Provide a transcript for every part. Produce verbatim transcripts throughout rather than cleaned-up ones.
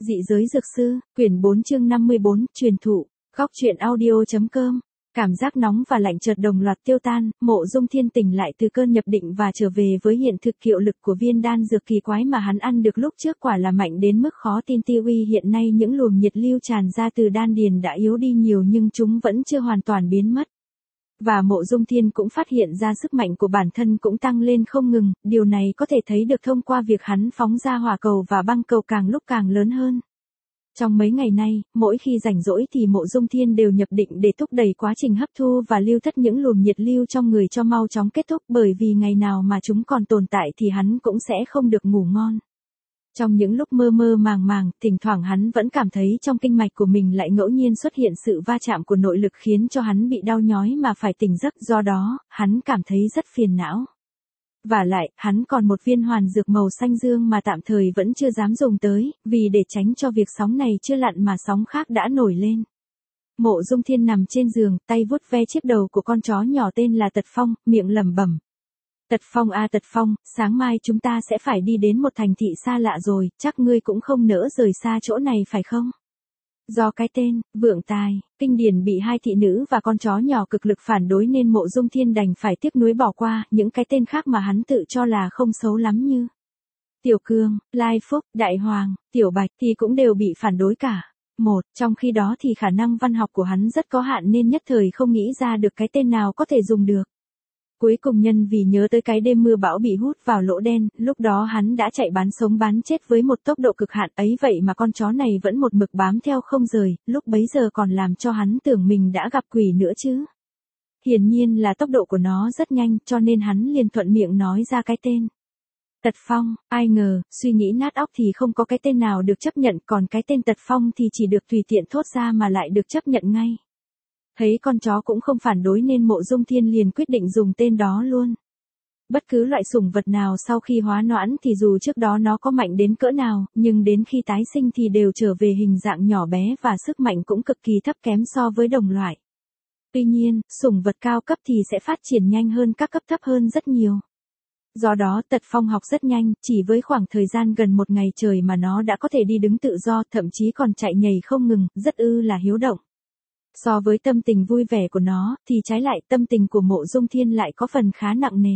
Dị giới dược sư, quyển bốn chương năm mươi bốn, truyền thụ, góc truyện audio.com. Cảm giác nóng và lạnh chợt đồng loạt tiêu tan, Mộ Dung Thiên tỉnh lại từ cơn nhập định và trở về với hiện thực. Hiệu lực của viên đan dược kỳ quái mà hắn ăn được lúc trước quả là mạnh đến mức khó tin. Tiêu uy hiện nay những luồng nhiệt lưu tràn ra từ đan điền đã yếu đi nhiều nhưng chúng vẫn chưa hoàn toàn biến mất. Và Mộ Dung Thiên cũng phát hiện ra sức mạnh của bản thân cũng tăng lên không ngừng, điều này có thể thấy được thông qua việc hắn phóng ra hỏa cầu và băng cầu càng lúc càng lớn hơn. Trong mấy ngày nay, mỗi khi rảnh rỗi thì Mộ Dung Thiên đều nhập định để thúc đẩy quá trình hấp thu và lưu thất những luồng nhiệt lưu trong người cho mau chóng kết thúc, bởi vì ngày nào mà chúng còn tồn tại thì hắn cũng sẽ không được ngủ ngon. Trong những lúc mơ mơ màng màng, thỉnh thoảng hắn vẫn cảm thấy trong kinh mạch của mình lại ngẫu nhiên xuất hiện sự va chạm của nội lực khiến cho hắn bị đau nhói mà phải tỉnh giấc, do đó, hắn cảm thấy rất phiền não. Và lại, hắn còn một viên hoàn dược màu xanh dương mà tạm thời vẫn chưa dám dùng tới, vì để tránh cho việc sóng này chưa lặn mà sóng khác đã nổi lên. Mộ Dung Thiên nằm trên giường, tay vuốt ve chiếc đầu của con chó nhỏ tên là Tật Phong, miệng lẩm bẩm. Tật Phong à Tật Phong, sáng mai chúng ta sẽ phải đi đến một thành thị xa lạ rồi, chắc ngươi cũng không nỡ rời xa chỗ này phải không? Do cái tên, vượng tài, kinh điển bị hai thị nữ và con chó nhỏ cực lực phản đối nên Mộ Dung Thiên đành phải tiếc nuối bỏ qua những cái tên khác mà hắn tự cho là không xấu lắm như Tiểu Cương, Lai Phúc, Đại Hoàng, Tiểu Bạch thì cũng đều bị phản đối cả. Một, trong khi đó thì khả năng văn học của hắn rất có hạn nên nhất thời không nghĩ ra được cái tên nào có thể dùng được. Cuối cùng nhân vì nhớ tới cái đêm mưa bão bị hút vào lỗ đen, lúc đó hắn đã chạy bán sống bán chết với một tốc độ cực hạn ấy, vậy mà con chó này vẫn một mực bám theo không rời, lúc bấy giờ còn làm cho hắn tưởng mình đã gặp quỷ nữa chứ. Hiển nhiên là tốc độ của nó rất nhanh, cho nên hắn liền thuận miệng nói ra cái tên. Tật Phong, ai ngờ, suy nghĩ nát óc thì không có cái tên nào được chấp nhận, còn cái tên Tật Phong thì chỉ được tùy tiện thốt ra mà lại được chấp nhận ngay. Thấy con chó cũng không phản đối nên Mộ Dung Thiên liền quyết định dùng tên đó luôn. Bất cứ loại sủng vật nào sau khi hóa noãn thì dù trước đó nó có mạnh đến cỡ nào, nhưng đến khi tái sinh thì đều trở về hình dạng nhỏ bé và sức mạnh cũng cực kỳ thấp kém so với đồng loại. Tuy nhiên, sủng vật cao cấp thì sẽ phát triển nhanh hơn các cấp thấp hơn rất nhiều. Do đó Tật Phong học rất nhanh, chỉ với khoảng thời gian gần một ngày trời mà nó đã có thể đi đứng tự do, thậm chí còn chạy nhảy không ngừng, rất ư là hiếu động. So với tâm tình vui vẻ của nó, thì trái lại tâm tình của Mộ Dung Thiên lại có phần khá nặng nề.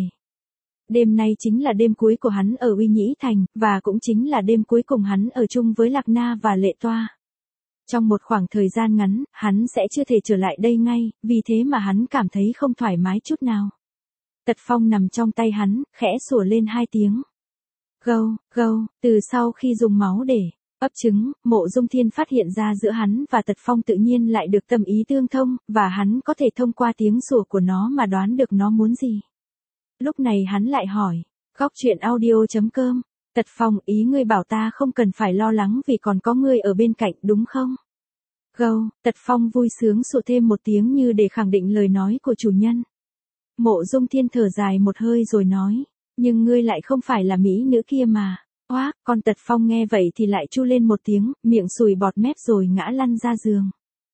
Đêm nay chính là đêm cuối của hắn ở Uy Nhĩ Thành, và cũng chính là đêm cuối cùng hắn ở chung với Lạc Na và Lệ Toa. Trong một khoảng thời gian ngắn, hắn sẽ chưa thể trở lại đây ngay, vì thế mà hắn cảm thấy không thoải mái chút nào. Tật Phong nằm trong tay hắn, khẽ sủa lên hai tiếng. Gâu, gâu, từ sau khi dùng máu để ấp trứng, Mộ Dung Thiên phát hiện ra giữa hắn và Tật Phong tự nhiên lại được tâm ý tương thông, và hắn có thể thông qua tiếng sủa của nó mà đoán được nó muốn gì. Lúc này hắn lại hỏi, góc truyện audio.com, Tật Phong, ý ngươi bảo ta không cần phải lo lắng vì còn có ngươi ở bên cạnh đúng không? Gâu, Tật Phong vui sướng sủa thêm một tiếng như để khẳng định lời nói của chủ nhân. Mộ Dung Thiên thở dài một hơi rồi nói, nhưng ngươi lại không phải là mỹ nữ kia mà. Oác, con Tật Phong nghe vậy thì lại chu lên một tiếng, miệng sùi bọt mép rồi ngã lăn ra giường.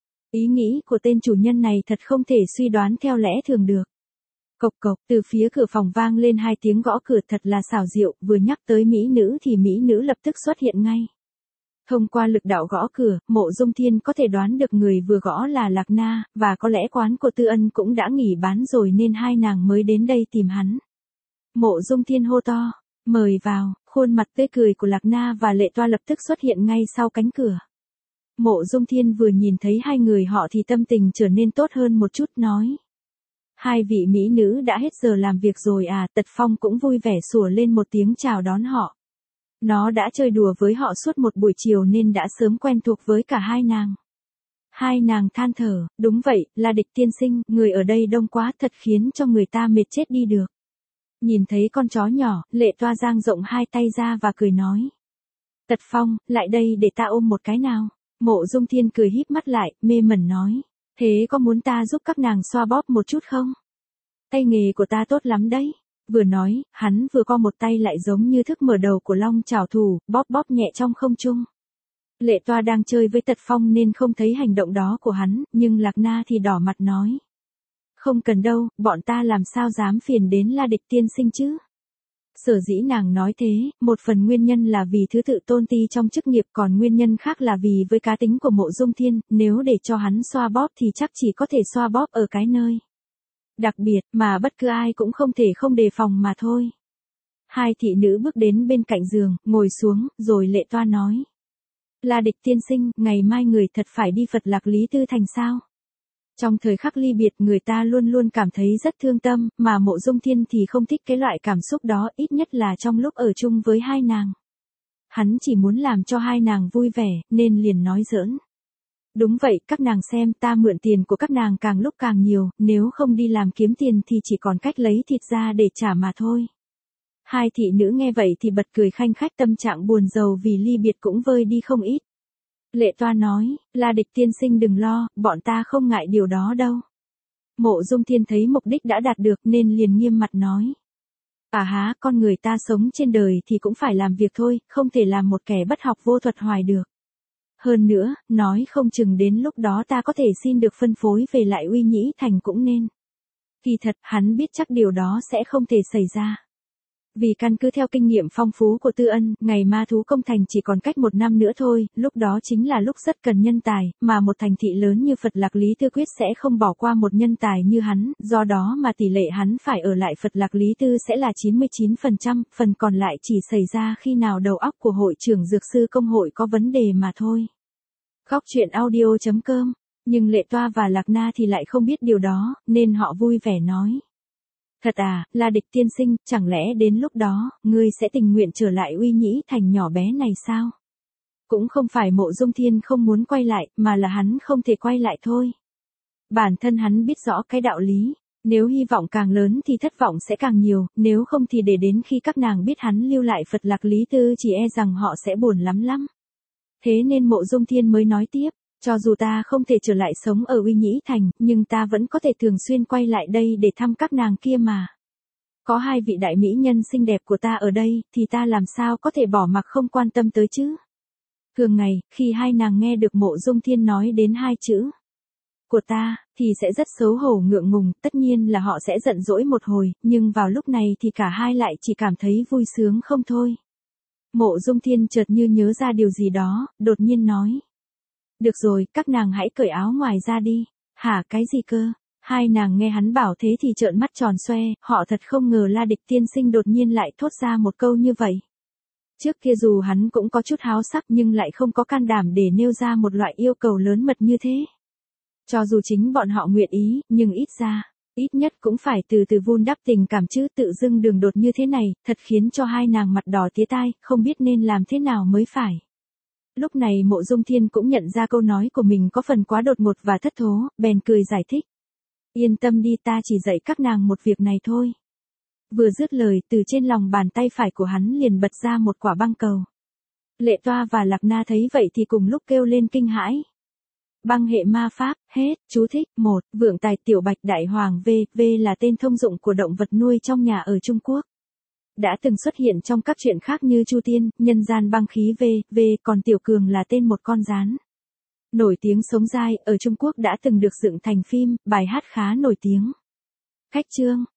Ý nghĩ của tên chủ nhân này thật không thể suy đoán theo lẽ thường được. Cộc cộc, từ phía cửa phòng vang lên hai tiếng gõ cửa thật là xảo diệu, vừa nhắc tới mỹ nữ thì mỹ nữ lập tức xuất hiện ngay. Thông qua lực đạo gõ cửa, Mộ Dung Thiên có thể đoán được người vừa gõ là Lạc Na, và có lẽ quán của Tư Ân cũng đã nghỉ bán rồi nên hai nàng mới đến đây tìm hắn. Mộ Dung Thiên hô to, mời vào, khuôn mặt tươi cười của Lạc Na và Lệ Toa lập tức xuất hiện ngay sau cánh cửa. Mộ Dung Thiên vừa nhìn thấy hai người họ thì tâm tình trở nên tốt hơn một chút, nói. Hai vị mỹ nữ đã hết giờ làm việc rồi à? Tật Phong cũng vui vẻ sủa lên một tiếng chào đón họ. Nó đã chơi đùa với họ suốt một buổi chiều nên đã sớm quen thuộc với cả hai nàng. Hai nàng than thở, đúng vậy, là Địch tiên sinh, người ở đây đông quá thật khiến cho người ta mệt chết đi được. Nhìn thấy con chó nhỏ, Lệ Toa dang rộng hai tay ra và cười nói. Tật Phong, lại đây để ta ôm một cái nào. Mộ Dung Thiên cười híp mắt lại, mê mẩn nói. Thế có muốn ta giúp các nàng xoa bóp một chút không? Tay nghề của ta tốt lắm đấy. Vừa nói, hắn vừa co một tay lại giống như thức mở đầu của long chảo thủ, bóp bóp nhẹ trong không trung. Lệ Toa đang chơi với Tật Phong nên không thấy hành động đó của hắn, nhưng Lạc Na thì đỏ mặt nói. Không cần đâu, bọn ta làm sao dám phiền đến La Địch tiên sinh chứ. Sở dĩ nàng nói thế, một phần nguyên nhân là vì thứ tự tôn ti trong chức nghiệp, còn nguyên nhân khác là vì với cá tính của Mộ Dung Thiên, nếu để cho hắn xoa bóp thì chắc chỉ có thể xoa bóp ở cái nơi đặc biệt mà bất cứ ai cũng không thể không đề phòng mà thôi. Hai thị nữ bước đến bên cạnh giường, ngồi xuống, rồi Lệ Toa nói. La Địch tiên sinh, ngày mai người thật phải đi Phật Lạc Lý Tư Thành sao? Trong thời khắc ly biệt người ta luôn luôn cảm thấy rất thương tâm, mà Mộ Dung Thiên thì không thích cái loại cảm xúc đó, ít nhất là trong lúc ở chung với hai nàng. Hắn chỉ muốn làm cho hai nàng vui vẻ, nên liền nói giỡn. Đúng vậy, các nàng xem, ta mượn tiền của các nàng càng lúc càng nhiều, nếu không đi làm kiếm tiền thì chỉ còn cách lấy thịt ra để trả mà thôi. Hai thị nữ nghe vậy thì bật cười khanh khách, tâm trạng buồn rầu vì ly biệt cũng vơi đi không ít. Lệ Toa nói, La Địch tiên sinh đừng lo, bọn ta không ngại điều đó đâu. Mộ Dung Thiên thấy mục đích đã đạt được nên liền nghiêm mặt nói. À há, con người ta sống trên đời thì cũng phải làm việc thôi, không thể làm một kẻ bất học vô thuật hoài được. Hơn nữa, nói không chừng đến lúc đó ta có thể xin được phân phối về lại Uy Nhĩ Thành cũng nên. Kỳ thật, hắn biết chắc điều đó sẽ không thể xảy ra. Vì căn cứ theo kinh nghiệm phong phú của Tư Ân, ngày ma thú công thành chỉ còn cách một năm nữa thôi, lúc đó chính là lúc rất cần nhân tài, mà một thành thị lớn như Phật Lạc Lý Tư quyết sẽ không bỏ qua một nhân tài như hắn, do đó mà tỷ lệ hắn phải ở lại Phật Lạc Lý Tư sẽ là chín mươi chín phần trăm, phần còn lại chỉ xảy ra khi nào đầu óc của hội trưởng dược sư công hội có vấn đề mà thôi. Góc truyện audio chấm com, nhưng Lệ Toa và Lạc Na thì lại không biết điều đó, nên họ vui vẻ nói. Thật à, La Địch tiên sinh, chẳng lẽ đến lúc đó, ngươi sẽ tình nguyện trở lại Uy Nhĩ Thành nhỏ bé này sao? Cũng không phải Mộ Dung Thiên không muốn quay lại, mà là hắn không thể quay lại thôi. Bản thân hắn biết rõ cái đạo lý, nếu hy vọng càng lớn thì thất vọng sẽ càng nhiều, nếu không thì để đến khi các nàng biết hắn lưu lại Phật Lạc Lý Tư chỉ e rằng họ sẽ buồn lắm lắm. Thế nên Mộ Dung Thiên mới nói tiếp. Cho dù ta không thể trở lại sống ở Uy Nhĩ Thành, nhưng ta vẫn có thể thường xuyên quay lại đây để thăm các nàng kia mà. Có hai vị đại mỹ nhân xinh đẹp của ta ở đây, thì ta làm sao có thể bỏ mặc không quan tâm tới chứ? Thường ngày, khi hai nàng nghe được Mộ Dung Thiên nói đến hai chữ của ta, thì sẽ rất xấu hổ ngượng ngùng, tất nhiên là họ sẽ giận dỗi một hồi, nhưng vào lúc này thì cả hai lại chỉ cảm thấy vui sướng không thôi. Mộ Dung Thiên chợt như nhớ ra điều gì đó, đột nhiên nói. Được rồi, các nàng hãy cởi áo ngoài ra đi. Hả, cái gì cơ? Hai nàng nghe hắn bảo thế thì trợn mắt tròn xoe, họ thật không ngờ La Địch tiên sinh đột nhiên lại thốt ra một câu như vậy. Trước kia dù hắn cũng có chút háo sắc nhưng lại không có can đảm để nêu ra một loại yêu cầu lớn mật như thế. Cho dù chính bọn họ nguyện ý, nhưng ít ra, ít nhất cũng phải từ từ vun đắp tình cảm chứ, tự dưng đường đột như thế này, thật khiến cho hai nàng mặt đỏ tía tai, không biết nên làm thế nào mới phải. Lúc này Mộ Dung Thiên cũng nhận ra câu nói của mình có phần quá đột ngột và thất thố, bèn cười giải thích. Yên tâm đi, ta chỉ dạy các nàng một việc này thôi. Vừa dứt lời, từ trên lòng bàn tay phải của hắn liền bật ra một quả băng cầu. Lệ Toa và Lạc Na thấy vậy thì cùng lúc kêu lên kinh hãi. Băng hệ ma pháp, hết, chú thích, một, vượng tài tiểu bạch đại hoàng V, V là tên thông dụng của động vật nuôi trong nhà ở Trung Quốc. Đã từng xuất hiện trong các truyện khác như Chu Tiên, Nhân gian băng khí V, V, còn Tiểu Cường là tên một con rán. Nổi tiếng sống dai, ở Trung Quốc đã từng được dựng thành phim, bài hát khá nổi tiếng. Khách chương.